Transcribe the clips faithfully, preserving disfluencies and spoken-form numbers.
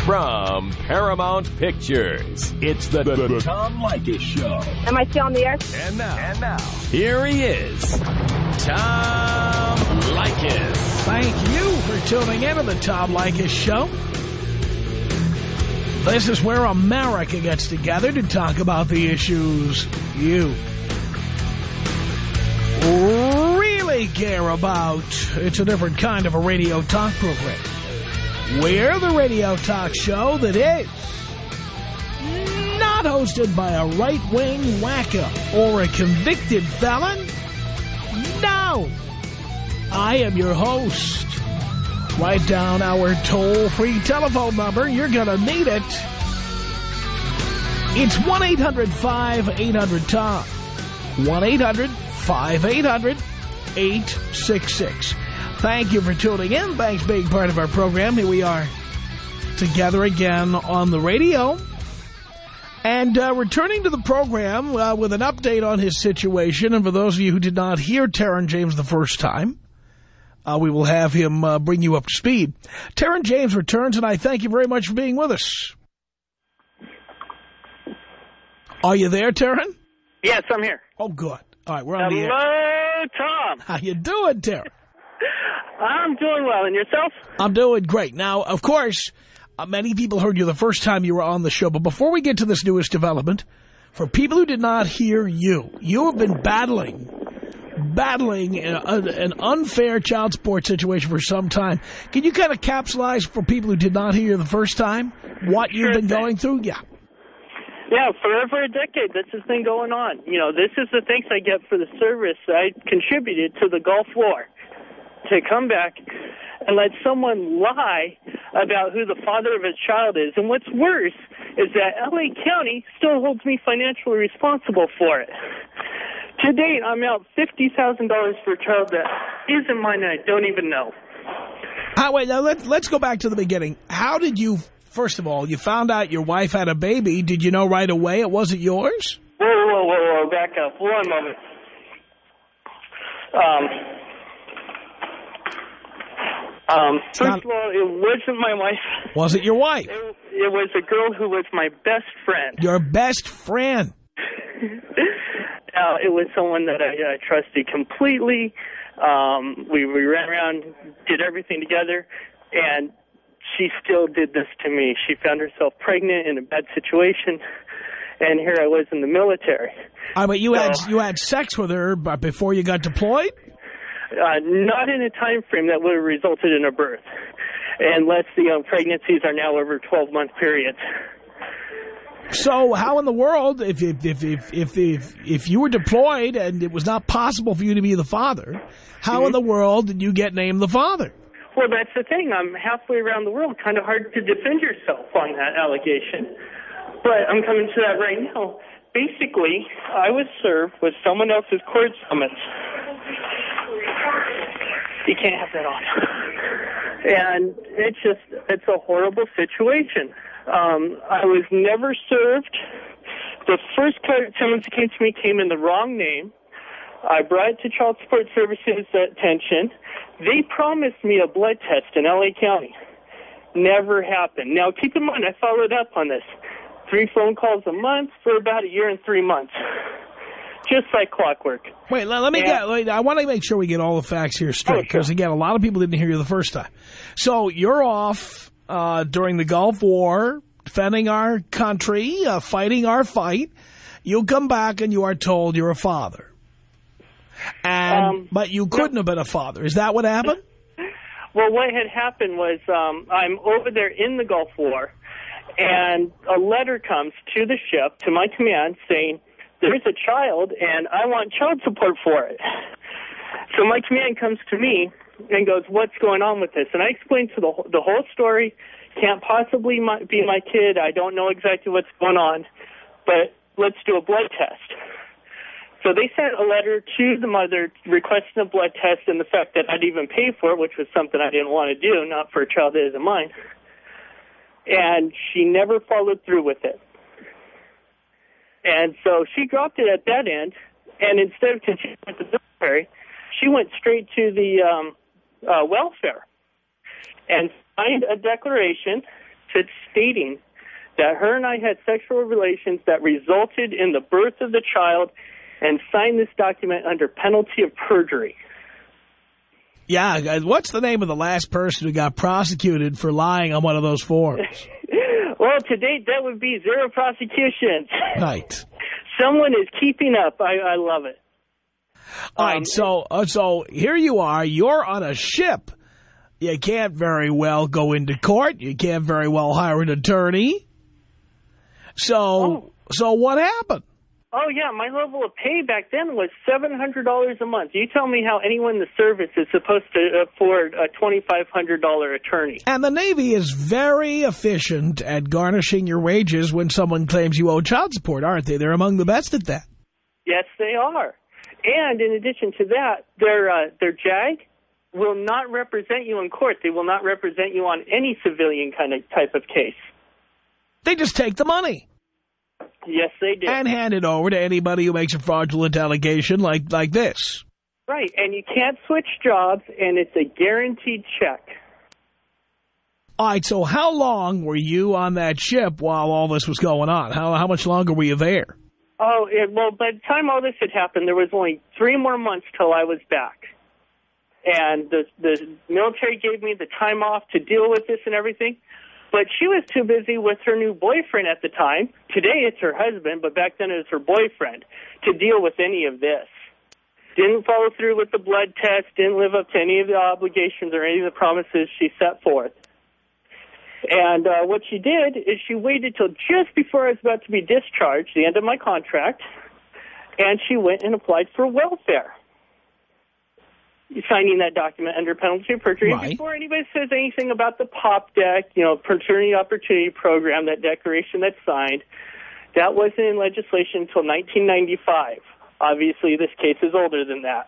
From Paramount Pictures, it's the, the, the Tom Leykis Show. Am I still on the air? And now, and now, here he is, Tom Leykis. Thank you for tuning in to the Tom Leykis Show. This is where America gets together to talk about the issues you really care about. It's a different kind of a radio talk program. We're the radio talk show that is not hosted by a right-wing wacko or a convicted felon. No! I am your host. Write down our toll-free telephone number. You're going to need it. It's one eight hundred five eight hundred Tom. one eight hundred five eight hundred eight six six. Thank you for tuning in. Thanks for being part of our program. Here we are together again on the radio. And uh, returning to the program uh, with an update on his situation. And for those of you who did not hear Taron James the first time, uh, we will have him uh, bring you up to speed. Taron James returns, and I thank you very much for being with us. Are you there, Taron? Yes, I'm here. Oh, good. All right, we're on Hello, the air. Tom. How you doing, Taron? I'm doing well. And yourself? I'm doing great. Now, of course, uh, many people heard you the first time you were on the show. But before we get to this newest development, for people who did not hear you, you have been battling, battling a, a, an unfair child support situation for some time. Can you kind of capsulize for people who did not hear you the first time what Sure you've been thing. going through? Yeah. Yeah, for over a decade, this has been going on. You know, this is the thanks I get for the service I contributed to the Gulf War. To come back and let someone lie about who the father of a child is. And what's worse is that L A County still holds me financially responsible for it. To date, I'm out fifty thousand dollars for a child that isn't mine and I don't even know. How, wait, now let's, let's go back to the beginning. How did you, first of all, you found out your wife had a baby. Did you know right away it wasn't yours? Whoa, whoa, whoa, whoa, back up. One moment. Um... Um, first not, of all, it wasn't my wife. Was it your wife? It, it was a girl who was my best friend. Your best friend. uh, it was someone that I uh, trusted completely. Um, we, we ran around, did everything together, and she still did this to me. She found herself pregnant in a bad situation, and here I was in the military. Uh, but you so, had you had sex with her before you got deployed? Uh, not in a time frame that would have resulted in a birth, unless the um, pregnancies are now over twelve-month periods. So how in the world, if if, if if if if if you were deployed and it was not possible for you to be the father, how mm-hmm. in the world did you get named the father? Well, that's the thing. I'm halfway around the world. Kind of hard to defend yourself on that allegation. But I'm coming to that right now. Basically, I was served with someone else's court summons. You can't have that on. And it's just, it's a horrible situation. Um, I was never served. The first court summons that came to me came in the wrong name. I brought it to Child Support Services' attention. They promised me a blood test in L A County. Never happened. Now, keep in mind, I followed up on this. Three phone calls a month for about a year and three months. Just like clockwork. Wait, let, let me yeah. get, wait, I want to make sure we get all the facts here straight, because, oh, sure. again, a lot of people didn't hear you the first time. So you're off uh, during the Gulf War, defending our country, uh, fighting our fight. You come back and you are told you're a father. And um, But you couldn't no. have been a father. Is that what happened? Well, what had happened was um, I'm over there in the Gulf War, and a letter comes to the ship, to my command, saying, there's a child, and I want child support for it. So my command comes to me and goes, what's going on with this? And I explained to the, the whole story. Can't possibly my, be my kid. I don't know exactly what's going on, but let's do a blood test. So they sent a letter to the mother requesting a blood test, and the fact that I'd even pay for it, which was something I didn't want to do, not for a child that isn't mine. And she never followed through with it. And so she dropped it at that end, and instead of continuing with the military, she went straight to the um, uh, welfare and signed a declaration affidavit stating that her and I had sexual relations that resulted in the birth of the child and signed this document under penalty of perjury. Yeah, what's the name of the last person who got prosecuted for lying on one of those forms? Well, to date, that would be zero prosecutions. Right. Someone is keeping up. I, I love it. All um, right, so, uh, so here you are. You're on a ship. You can't very well go into court. You can't very well hire an attorney. So, oh. so what happened? Oh, yeah, my level of pay back then was seven hundred dollars a month. You tell me how anyone in the service is supposed to afford a twenty-five hundred dollars attorney. And the Navy is very efficient at garnishing your wages when someone claims you owe child support, aren't they? They're among the best at that. Yes, they are. And in addition to that, their, uh, their JAG will not represent you in court. They will not represent you on any civilian kind of type of case. They just take the money. Yes, they do. And hand it over to anybody who makes a fraudulent allegation like, like this. Right, and you can't switch jobs, and it's a guaranteed check. All right, so how long were you on that ship while all this was going on? How, how much longer were you there? Oh, it, well, by the time all this had happened, there was only three more months till I was back. And the, the military gave me the time off to deal with this and everything. But she was too busy with her new boyfriend at the time. Today it's her husband, but back then it was her boyfriend, to deal with any of this. Didn't follow through with the blood test, didn't live up to any of the obligations or any of the promises she set forth. And uh, what she did is she waited till just before I was about to be discharged, the end of my contract, and she went and applied for welfare, signing that document under penalty of perjury. Right. Before anybody says anything about the POP deck, you know, Paternity Opportunity Program, that declaration that's signed, that wasn't in legislation until nineteen ninety-five. Obviously, this case is older than that.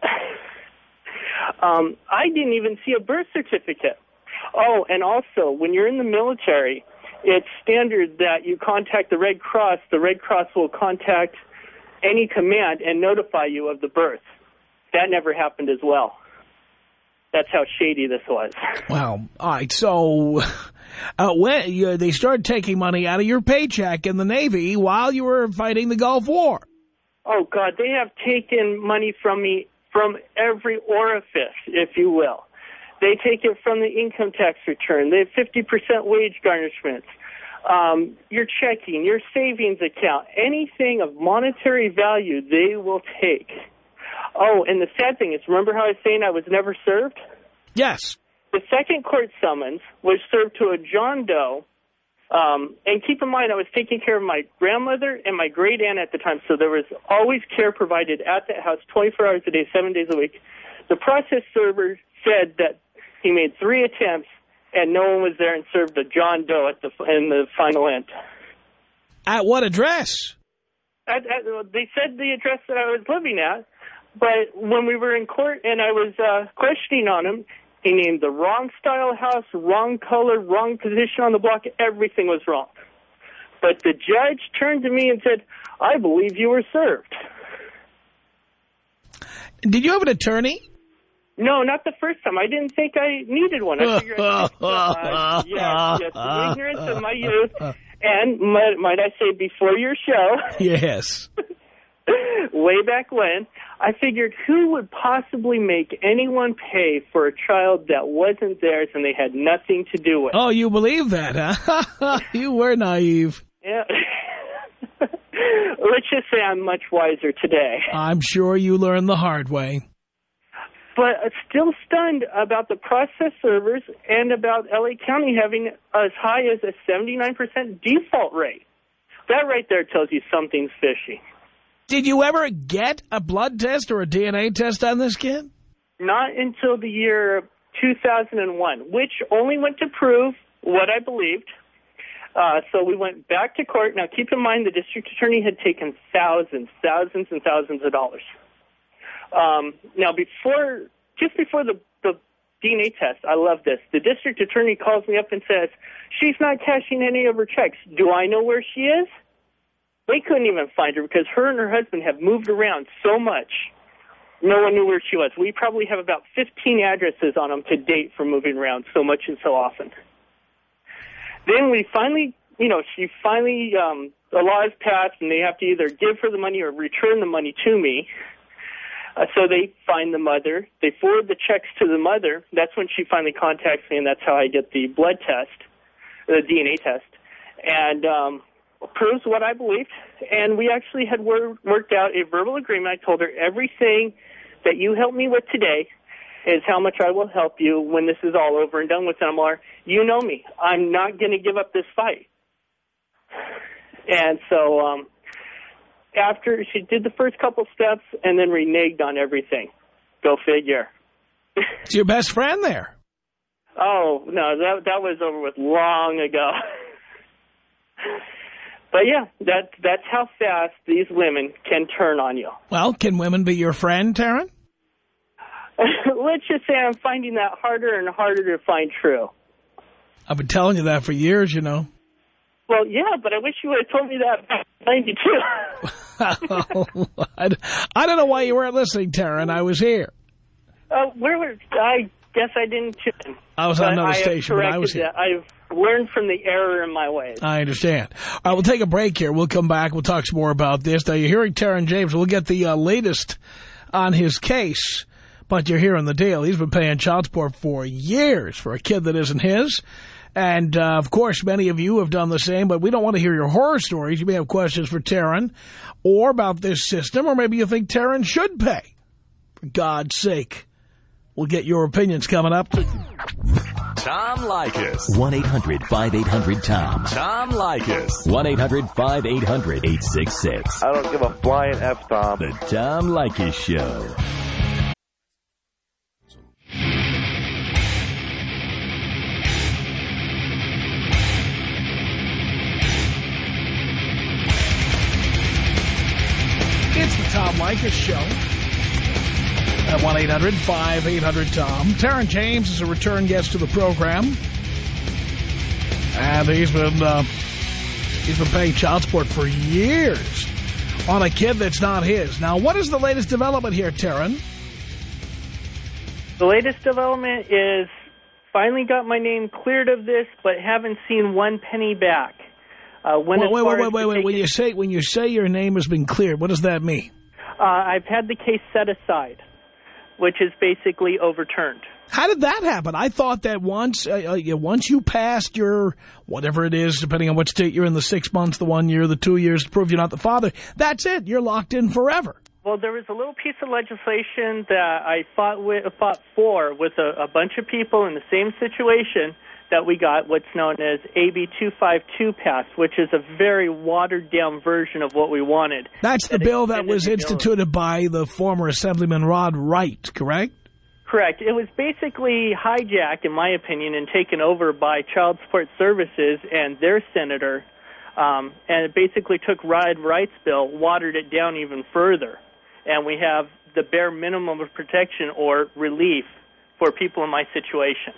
um, I didn't even see a birth certificate. Oh, and also, when you're in the military, it's standard that you contact the Red Cross. The Red Cross will contact any command and notify you of the birth. That never happened as well. That's how shady this was. Wow. All right. So uh, when you, they started taking money out of your paycheck in the Navy while you were fighting the Gulf War. Oh, God. They have taken money from me from every orifice, if you will. They take it from the income tax return. They have fifty percent wage garnishments. Um, your checking, your savings account, anything of monetary value, they will take. Oh, and the sad thing is, remember how I was saying I was never served? Yes. The second court summons was served to a John Doe. Um, and keep in mind, I was taking care of my grandmother and my great aunt at the time, so there was always care provided at that house twenty-four hours a day, seven days a week. The process server said that he made three attempts, and no one was there and served a John Doe at the in the final end. At what address? At, at, they said the address that I was living at, but when we were in court and I was uh, questioning on him, he named the wrong style house, wrong color, wrong position on the block. Everything was wrong. But the judge turned to me and said, I believe you were served. Did you have an attorney? No, not the first time. I didn't think I needed one. I figured I could, uh, yes, yes, the ignorance of my youth. And might, might I say before your show? Yes. Way back when, I figured who would possibly make anyone pay for a child that wasn't theirs and they had nothing to do with? Oh, you believe that, huh? You were naive. Yeah. Let's just say I'm much wiser today. I'm sure you learned the hard way. But still stunned about the process servers and about L A County having as high as a seventy-nine percent default rate. That right there tells you something's fishy. Did you ever get a blood test or a D N A test on this kid? Not until the year two thousand one, which only went to prove what I believed. Uh, so we went back to court. Now, keep in mind the district attorney had taken thousands, thousands and thousands of dollars. Um, now, before, just before the, the D N A test, I love this. The district attorney calls me up and says, she's not cashing any of her checks. Do I know where she is? They couldn't even find her because her and her husband have moved around so much. No one knew where she was. We probably have about fifteen addresses on them to date for moving around so much and so often. then we finally, you know, she finally, um, the law is passed, and they have to either give her the money or return the money to me. Uh, so they find the mother. They forward the checks to the mother. That's when she finally contacts me, and that's how I get the blood test, the D N A test, and um, proves what I believed. And we actually had wor- worked out a verbal agreement. I told her everything that you helped me with today is how much I will help you when this is all over and done with. And I'm like, you know me. I'm not going to give up this fight. And so um, after she did the first couple steps and then reneged on everything. Go figure. It's your best friend there. Oh, no, that that was over with long ago. But, yeah, that, that's how fast these women can turn on you. Well, can women be your friend, Taryn? Let's just say I'm finding that harder and harder to find true. I've been telling you that for years, you know. Well, yeah, but I wish you would have told me that back in ninety-two. I, I don't know why you weren't listening, Taryn. I was here. Uh, where were, I guess I didn't tune. I was on another station, but I was here. That. I've learned from the error in my ways. I understand. All right, we'll take a break here. We'll come back. We'll talk some more about this. Now, you're hearing Taryn James. We'll get the uh, latest on his case. But you're hearing the deal. He's been paying child support for years for a kid that isn't his. And, uh, of course, many of you have done the same, but we don't want to hear your horror stories. You may have questions for Taryn or about this system, or maybe you think Taryn should pay. For God's sake. We'll get your opinions coming up. Tom Leykis. one eight hundred five eight hundred Tom. Tom Leykis. one eight hundred five eight hundred eight six six. I don't give a flying F, Tom. The Tom Leykis Show. It's the Tom Leykis Show at one eight hundred five eight hundred Tom. Taryn James is a return guest to the program. And he's been, uh, he's been paying child support for years on a kid that's not his. Now, what is the latest development here, Taryn? The latest development is finally got my name cleared of this, but haven't seen one penny back. Uh, when wait, wait, wait, wait, wait, wait, wait. When you say when you say your name has been cleared, what does that mean? Uh, I've had the case set aside, which is basically overturned. How did that happen? I thought that once uh, uh, once you passed your, whatever it is, depending on what state you're in, the six months, the one year, the two years, to prove you're not the father, that's it. You're locked in forever. Well, there was a little piece of legislation that I fought, with, fought for with a, a bunch of people in the same situation that we got what's known as A B two fifty-two passed, which is a very watered-down version of what we wanted. That's the that bill that was the instituted by the former Assemblyman Rod Wright, correct? Correct. It was basically hijacked, in my opinion, and taken over by Child Support Services and their senator, um, and it basically took Rod Wright's bill, watered it down even further, and we have the bare minimum of protection or relief for people in my situation.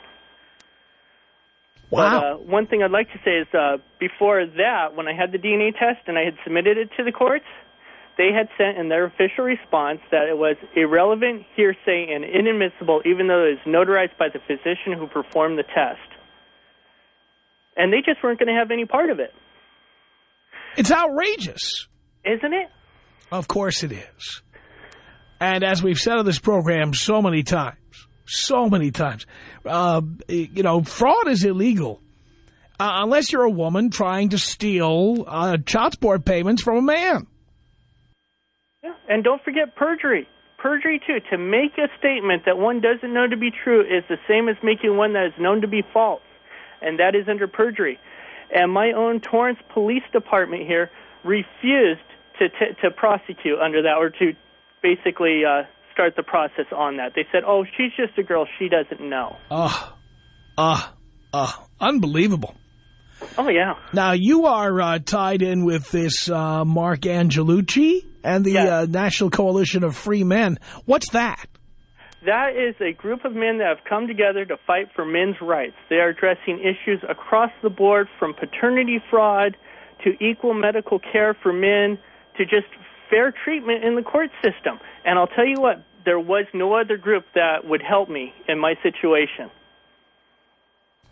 Wow. But, uh, one thing I'd like to say is uh, before that, when I had the D N A test and I had submitted it to the courts, they had sent in their official response that it was irrelevant, hearsay, and inadmissible, even though it is notarized by the physician who performed the test. And they just weren't going to have any part of it. It's outrageous. Isn't it? Of course it is. And as we've said on this program so many times, so many times, uh, you know, fraud is illegal uh, unless you're a woman trying to steal uh, child support payments from a man. Yeah. And don't forget perjury. Perjury, too. To make a statement that one doesn't know to be true is the same as making one that is known to be false, and that is under perjury. And my own Torrance Police Department here refused to t- to prosecute under that, or to basically uh, start the process on that. They said, oh, she's just a girl, she doesn't know. Ah, ah, ah, unbelievable. Oh, yeah. Now, you are uh, tied in with this uh, Mark Angelucci and the yes. uh, National Coalition of Free Men. What's that? That is a group of men that have come together to fight for men's rights. They are addressing issues across the board, from paternity fraud to equal medical care for men to just fair treatment in the court system. And I'll tell you what, there was no other group that would help me in my situation.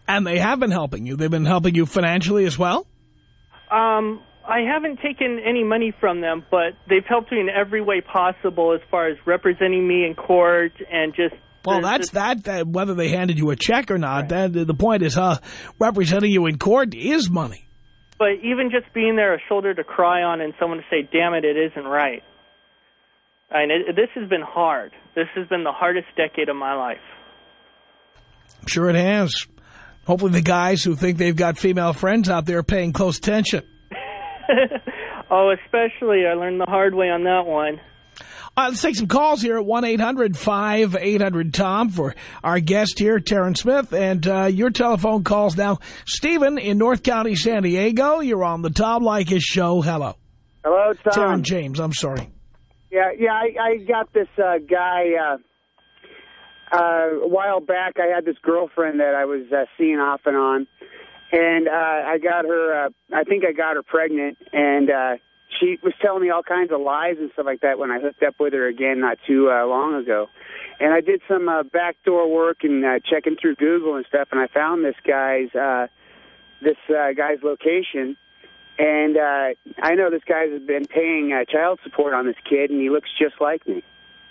And they have been helping you. They've been helping you financially as well? Um, I haven't taken any money from them, but they've helped me in every way possible as far as representing me in court and just... Well, that's that, that, whether they handed you a check or not. Right. That, the point is, uh, representing you in court is money. But even just being there, a shoulder to cry on and someone to say, damn it, it isn't right. I mean, it, this has been hard. This has been the hardest decade of my life. Sure it has. Hopefully the guys who think they've got female friends out there are paying close attention. Oh, especially. I learned the hard way on that one. Uh, let's take some calls here at one eight hundred five eight hundred Tom for our guest here, Taryn Smith. And uh, your telephone calls now. Stephen in North County, San Diego. You're on the Tom Leykis Show. Hello. Hello, Tom. Taryn James, I'm sorry. Yeah, yeah. I, I got this uh, guy uh, uh, a while back. I had this girlfriend that I was uh, seeing off and on. And uh, I got her, uh, I think I got her pregnant, and uh, she was telling me all kinds of lies and stuff like that when I hooked up with her again not too uh, long ago. And I did some uh, backdoor work and uh, checking through Google and stuff, and I found this guy's uh, this uh, guy's location. And uh, I know this guy has been paying uh, child support on this kid, and he looks just like me.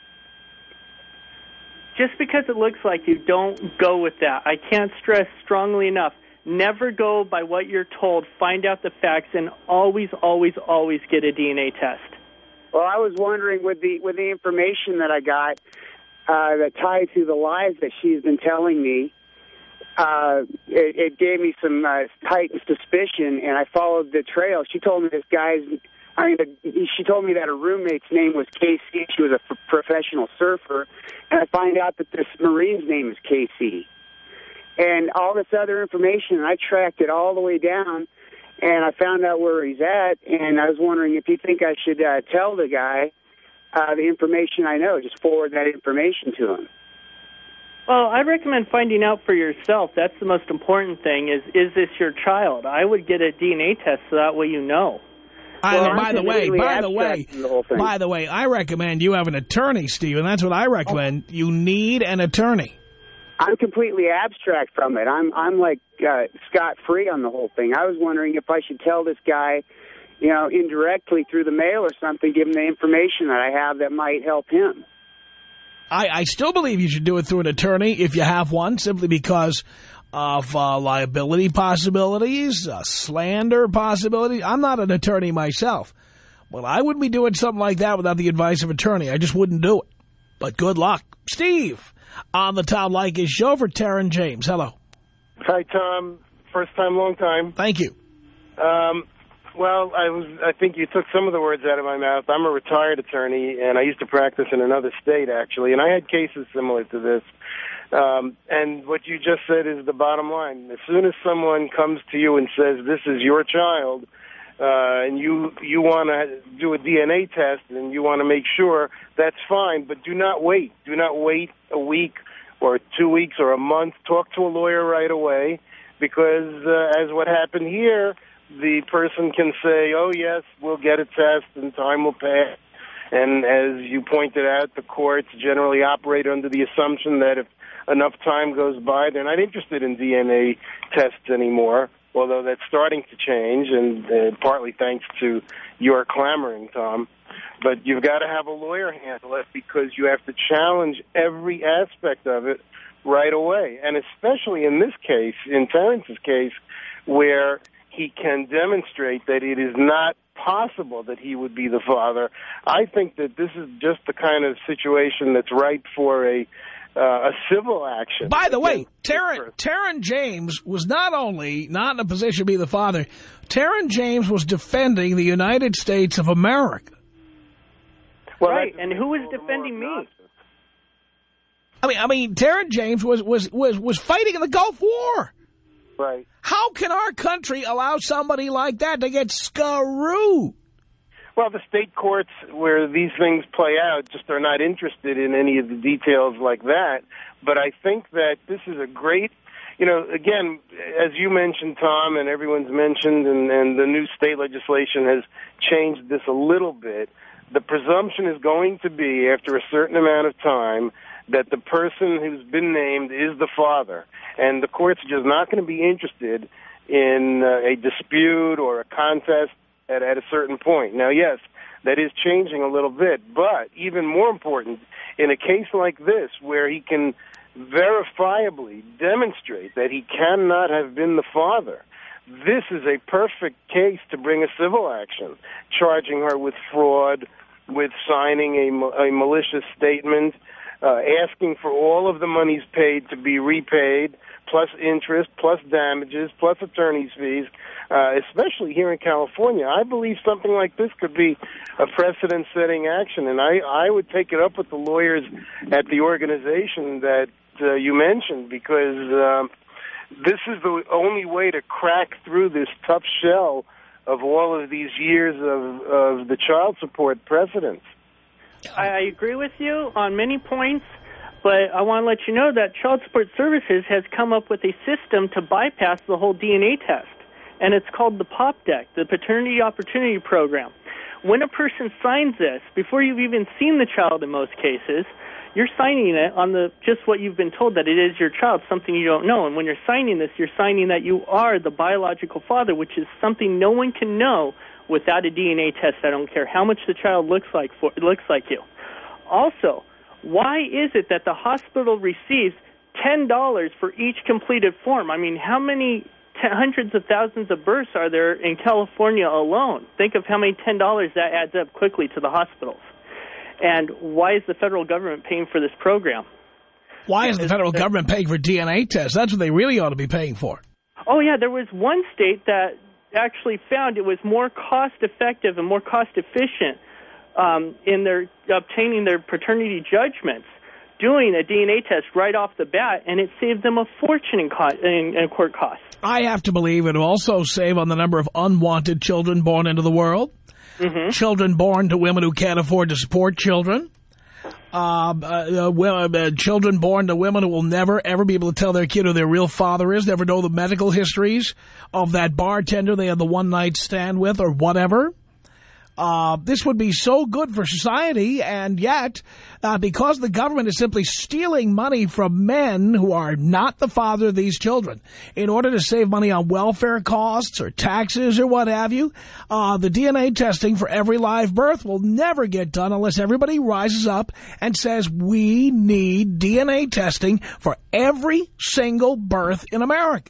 Just because it looks like you, don't go with that. I can't stress strongly enough. Never go by what you're told. Find out the facts, and always, always, always get a D N A test. Well, I was wondering, with the with the information that I got uh, that tied to the lies that she's been telling me, uh, it, it gave me some uh, heightened suspicion, and I followed the trail. She told me this guy's, I mean, she told me that her roommate's name was K C. She was a f- professional surfer, and I find out that this Marine's name is K C. And all this other information, I tracked it all the way down, and I found out where he's at, and I was wondering if you think I should uh, tell the guy uh, the information I know, just forward that information to him. Well, I recommend finding out for yourself. That's the most important thing, is, is this your child? I would get a D N A test so that way you know. I, well, by the way, by the way, the by the way, I recommend you have an attorney, Stephen. That's what I recommend. Oh. You need an attorney. I'm completely abstract from it. I'm I'm like uh, scot-free on the whole thing. I was wondering if I should tell this guy, you know, indirectly through the mail or something, give him the information that I have that might help him. I, I still believe you should do it through an attorney if you have one, simply because of uh, liability possibilities, uh, slander possibilities. I'm not an attorney myself. Well, I wouldn't be doing something like that without the advice of an attorney. I just wouldn't do it. But good luck. Steve, on the Tom Leykis Show for Taryn James. Hello. Hi, Tom. First time, long time. Thank you. Um, well, I was. I think you took some of the words out of my mouth. I'm a retired attorney, and I used to practice in another state, actually, and I had cases similar to this. Um, and what you just said is the bottom line. As soon as someone comes to you and says, this is your child, uh, and you you want to do a D N A test and you want to make sure, that's fine, but do not wait. Do not wait a week or two weeks or a month. Talk to a lawyer right away, because uh, as what happened here, the person can say, oh, yes, we'll get a test and time will pass. And as you pointed out, the courts generally operate under the assumption that if enough time goes by, they're not interested in D N A tests anymore, although that's starting to change, and uh, partly thanks to your clamoring, Tom. But you've got to have a lawyer handle it, because you have to challenge every aspect of it right away. And especially in this case, in Terence's case, where he can demonstrate that it is not possible that he would be the father. I think that this is just the kind of situation that's ripe for a uh, a civil action. By the way, Taryn, Taryn James was not only not in a position to be the father, Taryn James was defending the United States of America. Well, right, and who was defending me? I mean, I mean, Taryn James was was was was fighting in the Gulf War. Right. How can our country allow somebody like that to get screwed? Well, the state courts where these things play out just are not interested in any of the details like that. But I think that this is a great, you know, again, as you mentioned, Tom, and everyone's mentioned, and, and the new state legislation has changed this a little bit. The presumption is going to be, after a certain amount of time, that the person who's been named is the father. And the court's just not going to be interested in uh, a dispute or a contest at, at a certain point. Now, yes, that is changing a little bit, but even more important, in a case like this where he can verifiably demonstrate that he cannot have been the father, this is a perfect case to bring a civil action, charging her with fraud, with signing a, a malicious statement, uh, asking for all of the monies paid to be repaid, plus interest, plus damages, plus attorney's fees, uh, especially here in California. I believe something like this could be a precedent-setting action, and I, I would take it up with the lawyers at the organization that uh, you mentioned, because um, this is the only way to crack through this tough shell of all of these years of, of the child support precedents. I agree with you on many points, but I want to let you know that Child Support Services has come up with a system to bypass the whole D N A test, and it's called the POP D E C, the Paternity Opportunity Program. When a person signs this, before you've even seen the child in most cases, you're signing it on the just what you've been told, that it is your child, something you don't know. And when you're signing this, you're signing that you are the biological father, which is something no one can know without a D N A test. I don't care how much the child looks like for, looks like you. Also, why is it that the hospital receives ten dollars for each completed form? I mean, how many t- hundreds of thousands of births are there in California alone? Think of how many ten dollars that adds up quickly to the hospitals. And why is the federal government paying for this program? Why is the federal government paying for D N A tests? That's what they really ought to be paying for. Oh, yeah, there was one state that actually found it was more cost-effective and more cost-efficient um, in their obtaining their paternity judgments, doing a D N A test right off the bat, and it saved them a fortune in, co- in, in court costs. I have to believe it will also save on the number of unwanted children born into the world. Mm-hmm. Children born to women who can't afford to support children. Uh, uh, uh, uh, children born to women who will never, ever be able to tell their kid who their real father is, never know the medical histories of that bartender they had the one-night stand with or whatever. Uh, this would be so good for society, and yet, uh, because the government is simply stealing money from men who are not the father of these children, in order to save money on welfare costs or taxes or what have you, uh, the D N A testing for every live birth will never get done unless everybody rises up and says, we need D N A testing for every single birth in America.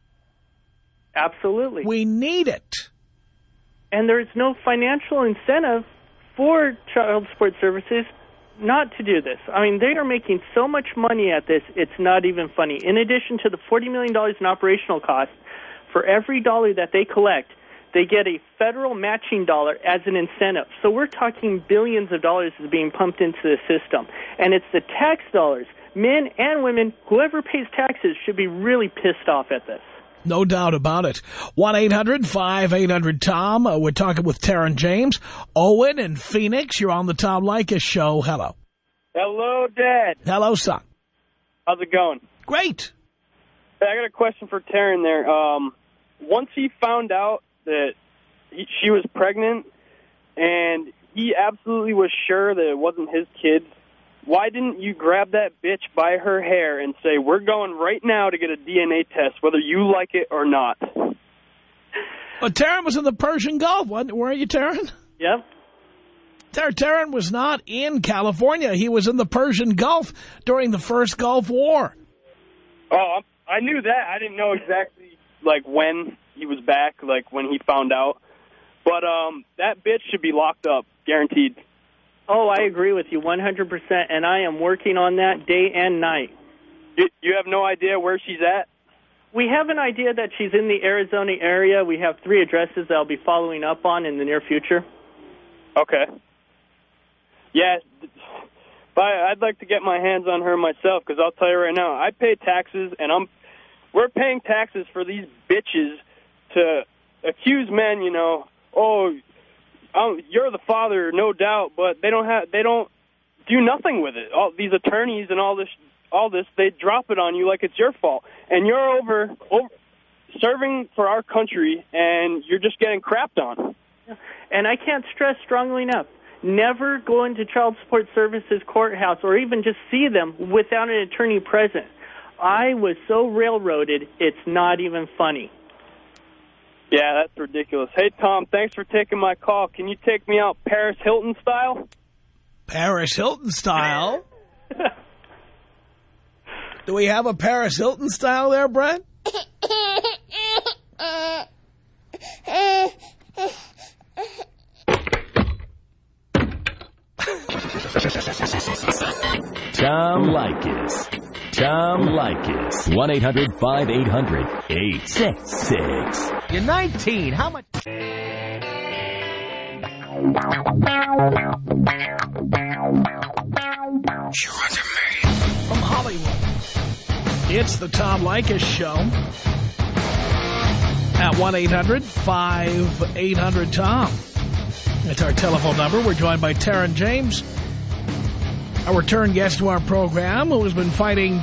Absolutely. We need it. And there is no financial incentive for Child Support Services not to do this. I mean, they are making so much money at this, it's not even funny. In addition to the forty million dollars in operational costs, for every dollar that they collect, they get a federal matching dollar as an incentive. So we're talking billions of dollars is being pumped into the system. And it's the tax dollars. Men and women, whoever pays taxes, should be really pissed off at this. No doubt about it. one eight hundred five eight hundred Tom. Uh, we're talking with Taryn James. Owen in Phoenix, you're on the Tom Leykis show. Hello. Hello, Dad. Hello, son. How's it going? Great. Hey, I got a question for Taryn there. Um, once he found out that he, she was pregnant and he absolutely was sure that it wasn't his kid, why didn't you grab that bitch by her hair and say, we're going right now to get a D N A test, whether you like it or not? But Taryn was in the Persian Gulf, wasn't, weren't you, Taryn? Yep. Taryn, Taryn was not in California. He was in the Persian Gulf during the first Gulf War. Oh, I knew that. I didn't know exactly, like, when he was back, like, when he found out. But um, that bitch should be locked up, guaranteed. Oh, I agree with you one hundred percent, and I am working on that day and night. You, you have no idea where she's at? We have an idea that she's in the Arizona area. We have three addresses that I'll be following up on in the near future. Okay. Yeah, but I'd like to get my hands on her myself, because I'll tell you right now, I pay taxes, and I'm we're paying taxes for these bitches to accuse men, you know, oh, Um, you're the father, no doubt, but they don't have, they don't do nothing with it. All these attorneys and all this, all this, they drop it on you like it's your fault, and you're over, over serving for our country, and you're just getting crapped on. And I can't stress strongly enough, never go into Child Support Services courthouse or even just see them without an attorney present. I was so railroaded, it's not even funny. Yeah, that's ridiculous. Hey, Tom, thanks for taking my call. Can you take me out Paris Hilton style? Paris Hilton style? Do we have a Paris Hilton style there, Brett? Tom Leykis. Tom Leykis. one eight hundred five eight hundred eight six six. You're nineteen. How much? From Hollywood, it's the Tom Leykis Show at one eight hundred five eight hundred Tom. That's our telephone number. We're joined by Taryn James, a return guest to our program, who has been fighting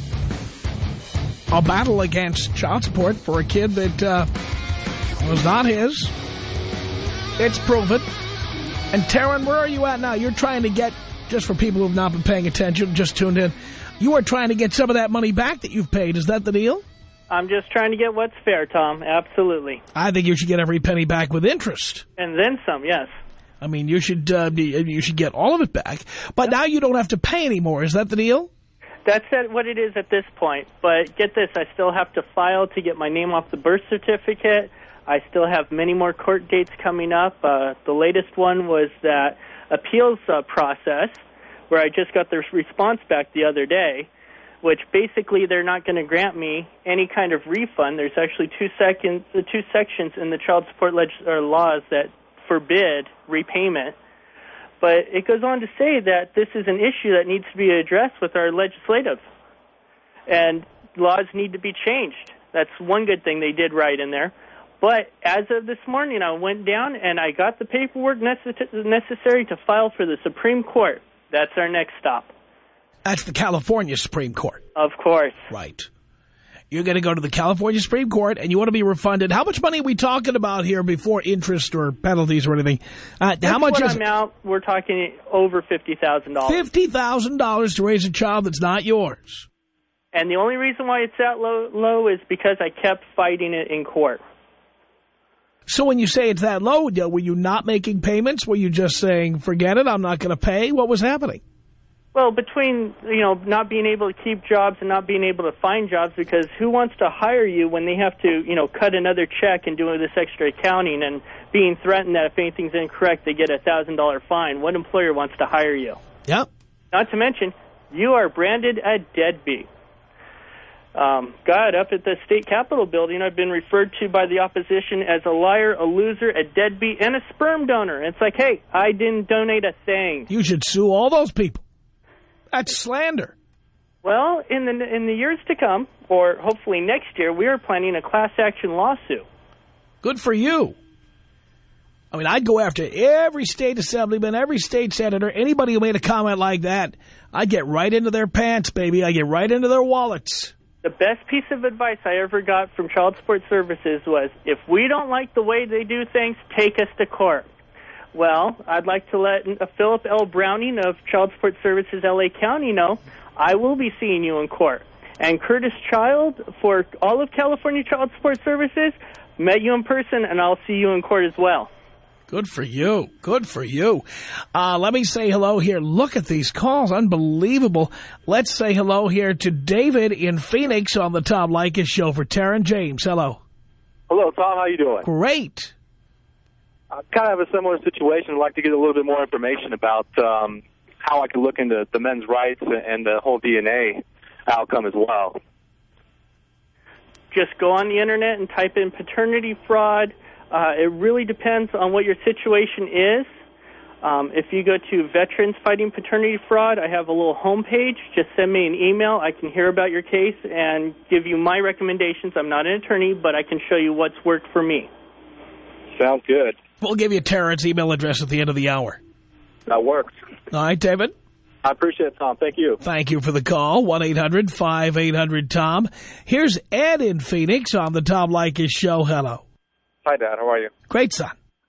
a battle against child support for a kid that uh, was not his. It's proven. And Taryn, where are you at now? You're trying to get, just for people who have not been paying attention, just tuned in, you are trying to get some of that money back that you've paid. Is that the deal? I'm just trying to get what's fair, Tom. Absolutely. I think you should get every penny back with interest. And then some, yes. I mean, you should uh, be, you should get all of it back. But now you don't have to pay anymore. Is that the deal? That's what it is at this point. But get this, I still have to file to get my name off the birth certificate. I still have many more court dates coming up. Uh, the latest one was that appeals uh, process, where I just got the response back the other day, which basically they're not going to grant me any kind of refund. There's actually two, seconds, uh, two sections in the child support leg- or laws that forbid repayment. But it goes on to say that this is an issue that needs to be addressed with our legislative. And laws need to be changed. That's one good thing they did right in there. But as of this morning, I went down and I got the paperwork necess- necessary to file for the Supreme Court. That's our next stop. That's the California Supreme Court. Of course. Right. You're going to go to the California Supreme Court and you want to be refunded. How much money are we talking about here before interest or penalties or anything? Uh, how much is I'm out, we're talking over fifty thousand dollars. fifty thousand dollars to raise a child that's not yours. And the only reason why it's that low, low is because I kept fighting it in court. So when you say it's that low, were you not making payments? Were you just saying, forget it, I'm not going to pay? What was happening? Well, between, you know, not being able to keep jobs and not being able to find jobs, because who wants to hire you when they have to, you know, cut another check and do this extra accounting and being threatened that if anything's incorrect, they get a one thousand dollar fine? What employer wants to hire you? Yep. Not to mention, you are branded a deadbeat. Um, God, up at the state capitol building, I've been referred to by the opposition as a liar, a loser, a deadbeat, and a sperm donor. It's like, hey, I didn't donate a thing. You should sue all those people. That's slander. Well, in the in the years to come, or hopefully next year, we are planning a class action lawsuit. Good for you. I mean, I'd go after every state assemblyman, every state senator, anybody who made a comment like that. I'd get right into their pants, baby. I'd get right into their wallets. The best piece of advice I ever got from Child Support Services was, if we don't like the way they do things, take us to court. Well, I'd like to let uh, Philip L. Browning of Child Support Services L A County know I will be seeing you in court. And Curtis Child, for all of California Child Support Services, met you in person, and I'll see you in court as well. Good for you. Good for you. Uh, let me say hello here. Look at these calls. Unbelievable. Let's say hello here to David in Phoenix on the Tom Leykis Show for Taryn James. Hello. Hello, Tom. How you doing? Great. I kind of have a similar situation. I'd like to get a little bit more information about um, how I can look into the men's rights and the whole D N A outcome as well. Just go on the Internet and type in paternity fraud. Uh, it really depends on what your situation is. Um, if you go to Veterans Fighting Paternity Fraud, I have a little homepage. Just send me an email. I can hear about your case and give you my recommendations. I'm not an attorney, but I can show you what's worked for me. Sounds good. We'll give you Taryn's email address at the end of the hour. That works. All right, David? I appreciate it, Tom. Thank you. Thank you for the call. one eight hundred five eight hundred Tom. Here's Ed in Phoenix on the Tom Leykis Show. Hello. Hi, Dad. How are you? Great, son.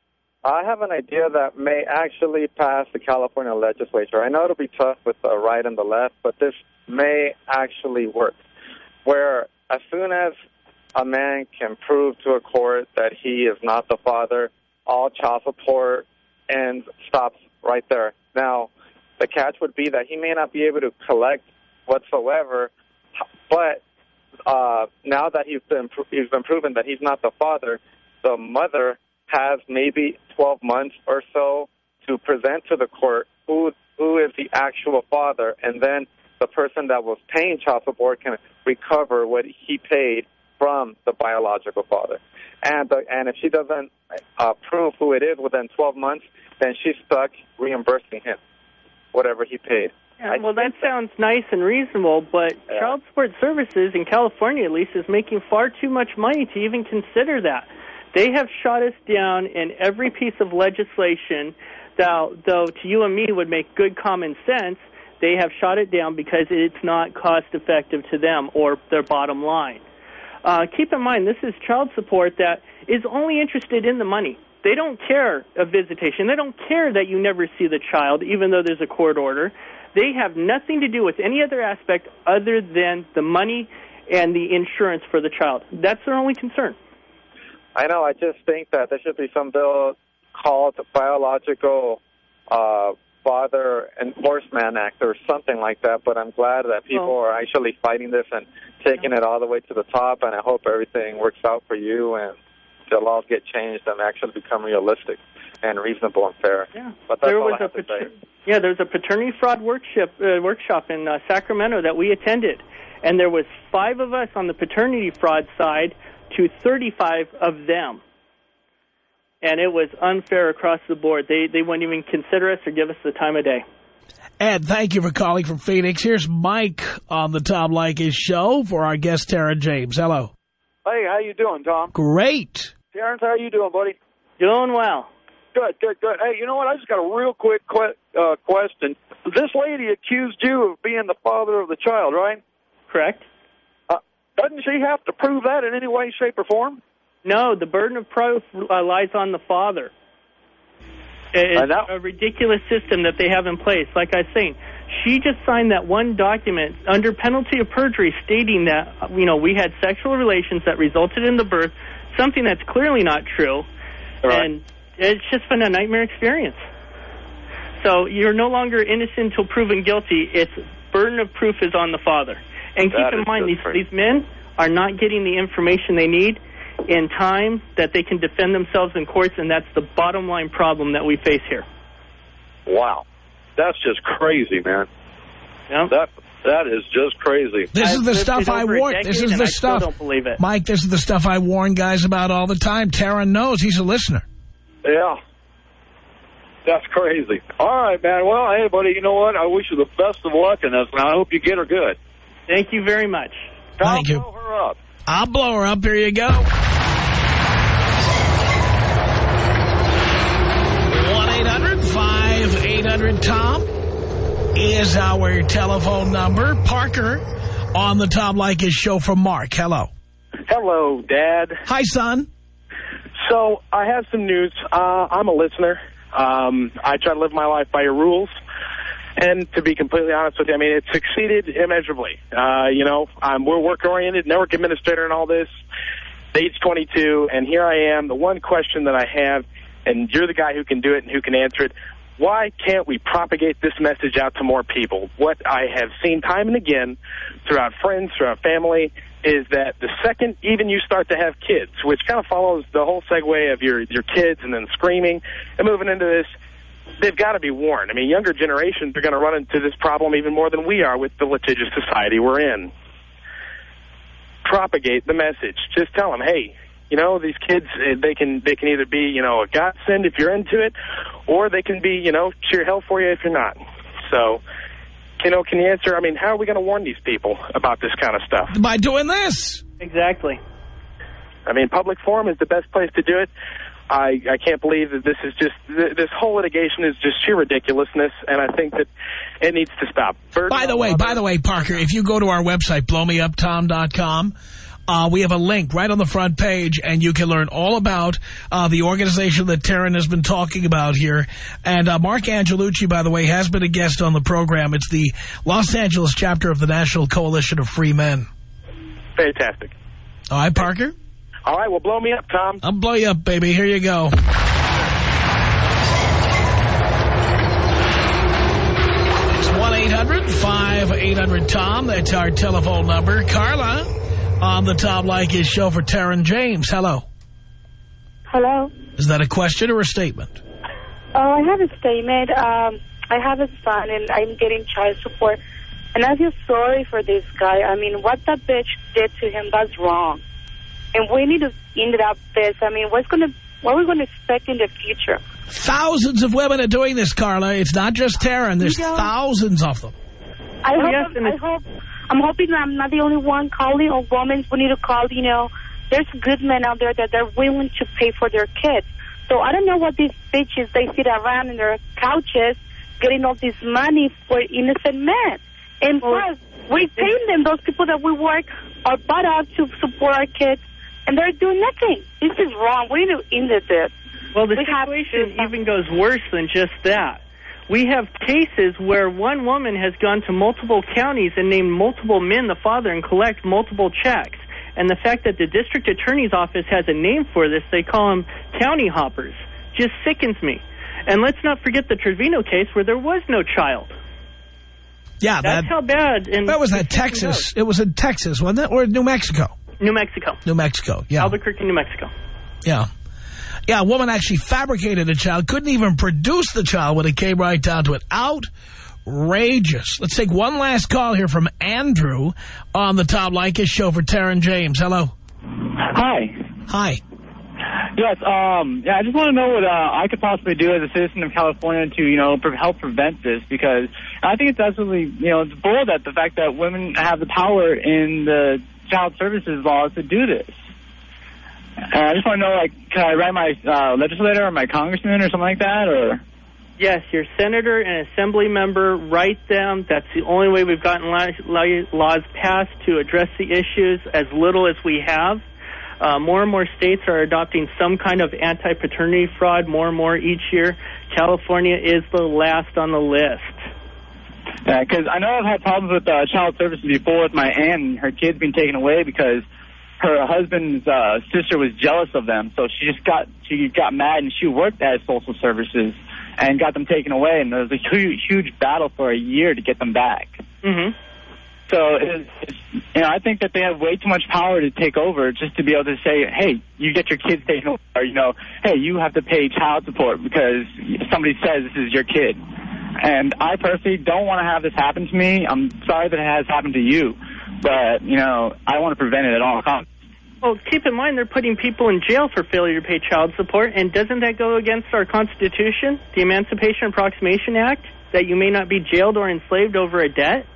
I have an idea that may actually pass the California legislature. I know it'll be tough with the right and the left, but this may actually work, where as soon as a man can prove to a court that he is not the father, all child support ends, stops right there. Now, the catch would be that he may not be able to collect whatsoever, but uh, now that he's been he's been proven that he's not the father, the mother has maybe twelve months or so to present to the court who who is the actual father, and then the person that was paying child support can recover what he paid from the biological father. And the, and if she doesn't uh, prove who it is within twelve months, then she's stuck reimbursing him whatever he paid. Yeah, well, that sounds nice and reasonable, but yeah. Child Support Services, in California at least, is making far too much money to even consider that. They have shot us down in every piece of legislation that, though to you and me would make good common sense, they have shot it down because it's not cost-effective to them or their bottom line. Uh, keep in mind, this is child support that is only interested in the money. They don't care of visitation. They don't care that you never see the child, even though there's a court order. They have nothing to do with any other aspect other than the money and the insurance for the child. That's their only concern. I know. I just think that there should be some bill called the Biological uh, Father Enforcement Act or something like that, but I'm glad that people oh. are actually fighting this and taking it all the way to the top, and I hope everything works out for you and the laws get changed and actually become realistic and reasonable and fair. Yeah. But that's there all was I have a to say. Yeah, there's a paternity fraud workshop, uh, workshop in uh, Sacramento that we attended, and there was five of us on the paternity fraud side to thirty-five of them. And it was unfair across the board. They they wouldn't even consider us or give us the time of day. Ed, thank you for calling from Phoenix. Here's Mike on the Tom Leykis show for our guest, Tara James. Hello. Hey, how you doing, Tom? Great. Terrence, how you doing, buddy? Doing well. Good, good, good. Hey, you know what? I just got a real quick que uh, question. This lady accused you of being the father of the child, right? Correct. Uh, doesn't she have to prove that in any way, shape, or form? No, the burden of proof uh, lies on the father. It's a ridiculous system that they have in place. Like I was saying, she just signed that one document under penalty of perjury stating that, you know, we had sexual relations that resulted in the birth, something that's clearly not true. Right. And it's just been a nightmare experience. So you're no longer innocent until proven guilty. It's burden of proof is on the father. And keep in mind, these, these men are not getting the information they need in time that they can defend themselves in courts, and that's the bottom line problem that we face here. Wow. That's just crazy, man. Yep. That that is just crazy. This I've is the stuff I warn. This is the I stuff. Still don't believe it. Mike, this is the stuff I warn guys about all the time. Taryn knows. He's a listener. Yeah. That's crazy. All right, man. Well, hey, buddy, you know what? I wish you the best of luck in this, and I hope you get her good. Thank you very much. Thank you. Blow her up. I'll blow her up. Here you go. one eight hundred five eight hundred Tom is our telephone number. Parker on the Tom Leykis show from Mark. Hello. Hello, Dad. Hi, son. So I have some news. Uh, I'm a listener. Um, I try to live my life by your rules. And to be completely honest with you, I mean, it's succeeded immeasurably. Uh, you know, um, we're work-oriented, network administrator and all this. Age twenty-two, and here I am. The one question that I have, and you're the guy who can do it and who can answer it, why can't we propagate this message out to more people? What I have seen time and again throughout friends, throughout family, is that the second even you start to have kids, which kind of follows the whole segue of your, your kids and then screaming and moving into this, they've got to be warned. I mean, younger generations are going to run into this problem even more than we are with the litigious society we're in. Propagate the message. Just tell them, hey, you know, these kids, they can they can either be, you know, a godsend if you're into it, or they can be, you know, sheer hell for you if you're not. So, you know, can you answer, I mean, how are we going to warn these people about this kind of stuff? By doing this. Exactly. I mean, public forum is the best place to do it. I, I can't believe that this is just, this whole litigation is just sheer ridiculousness, and I think that it needs to stop. Burden by the way, by the way, Parker, if you go to our website, blow me up tom dot com, Uh, we have a link right on the front page, and you can learn all about uh, the organization that Taryn has been talking about here. And uh, Mark Angelucci, by the way, has been a guest on the program. It's the Los Angeles chapter of the National Coalition of Free Men. Fantastic. All right, Parker? All right, well, blow me up, Tom. I'll blow you up, baby. Here you go. It's one eight hundred five eight hundred Tom. That's our telephone number. Carla on the Tom Leykis show for Taryn James. Hello. Hello. Is that a question or a statement? Oh, I have a statement. Um, I have a son, and I'm getting child support. And I feel sorry for this guy. I mean, what that bitch did to him, that's wrong. And we need to end up this. I mean, what's gonna, what are we going to expect in the future? Thousands of women are doing this, Carla. It's not just Taryn. There's Yeah. thousands of them. I Oh, hope, yes, I'm, and I it's- hope, I'm hoping that I'm not the only one calling, or women we need to call, you know. There's good men out there that they're willing to pay for their kids. So I don't know what these bitches, they sit around in their couches getting all this money for innocent men. And plus, we pay them, those people that we work our butt out to support our kids, and they're doing nothing. This is wrong. We need to end this. Well, the We have situation to- even goes worse than just that. We have cases where one woman has gone to multiple counties and named multiple men the father and collect multiple checks. And the fact that the district attorney's office has a name for this, they call them county hoppers, just sickens me. And let's not forget the Trevino case where there was no child. Yeah, That's that, how bad. And that was at Texas. It was in Texas, wasn't it? Or New Mexico? New Mexico. New Mexico, yeah. Albuquerque, New Mexico. Yeah. Yeah, a woman actually fabricated a child, couldn't even produce the child when it came right down to it. Outrageous. Let's take one last call here from Andrew on the Tom Leykis show for Taryn James. Hello. Hi. Hi. Yes, um, yeah, I just want to know what uh, I could possibly do as a citizen of California to, you know, pre help prevent this, because I think it's absolutely, you know, it's bull that the fact that women have the power in the child services laws to do this. And I just want to know, like, can I write my uh, legislator or my congressman or something like that, or? Yes, your senator and assembly member, write them. That's the only way we've gotten laws passed to address the issues, as little as we have. Uh, more and more states are adopting some kind of anti-paternity fraud more and more each year. California is the last on the list. Yeah, because I know I've had problems with uh, child services before with my aunt and her kids being taken away because her husband's uh, sister was jealous of them. So she just got she got mad, and she worked at social services and got them taken away. And there was a huge, huge battle for a year to get them back. Mm-hmm. So, it's, it's, you know, I think that they have way too much power to take over just to be able to say, hey, you get your kids taken over, or, you know, hey, you have to pay child support because somebody says this is your kid. And I personally don't want to have this happen to me. I'm sorry that it has happened to you, but, you know, I want to prevent it at all costs. Well, keep in mind they're putting people in jail for failure to pay child support, and doesn't that go against our Constitution, the Emancipation and Proclamation Act, that you may not be jailed or enslaved over a debt?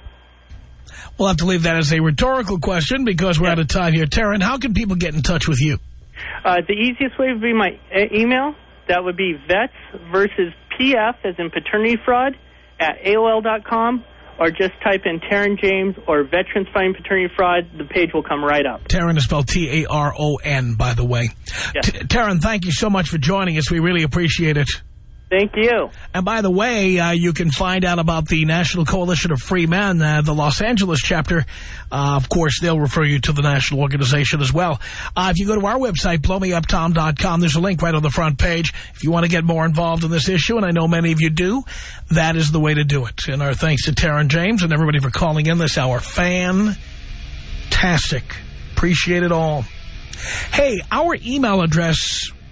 We'll have to leave that as a rhetorical question because we're out of time here. Taryn, how can people get in touch with you? Uh, the easiest way would be my e email. That would be vets versus P F, as in paternity fraud, at A O L dot com, or just type in Taryn James or Veterans Fighting Paternity Fraud. The page will come right up. Taryn is spelled T A R O N, by the way. Yes. Taryn, thank you so much for joining us. We really appreciate it. Thank you. And by the way, uh, you can find out about the National Coalition of Free Men, uh, the Los Angeles chapter. Uh, of course, they'll refer you to the national organization as well. Uh, if you go to our website, blow me up tom dot com, there's a link right on the front page. If you want to get more involved in this issue, and I know many of you do, that is the way to do it. And our thanks to Taryn James and everybody for calling in this hour. Fantastic. Appreciate it all. Hey, our email address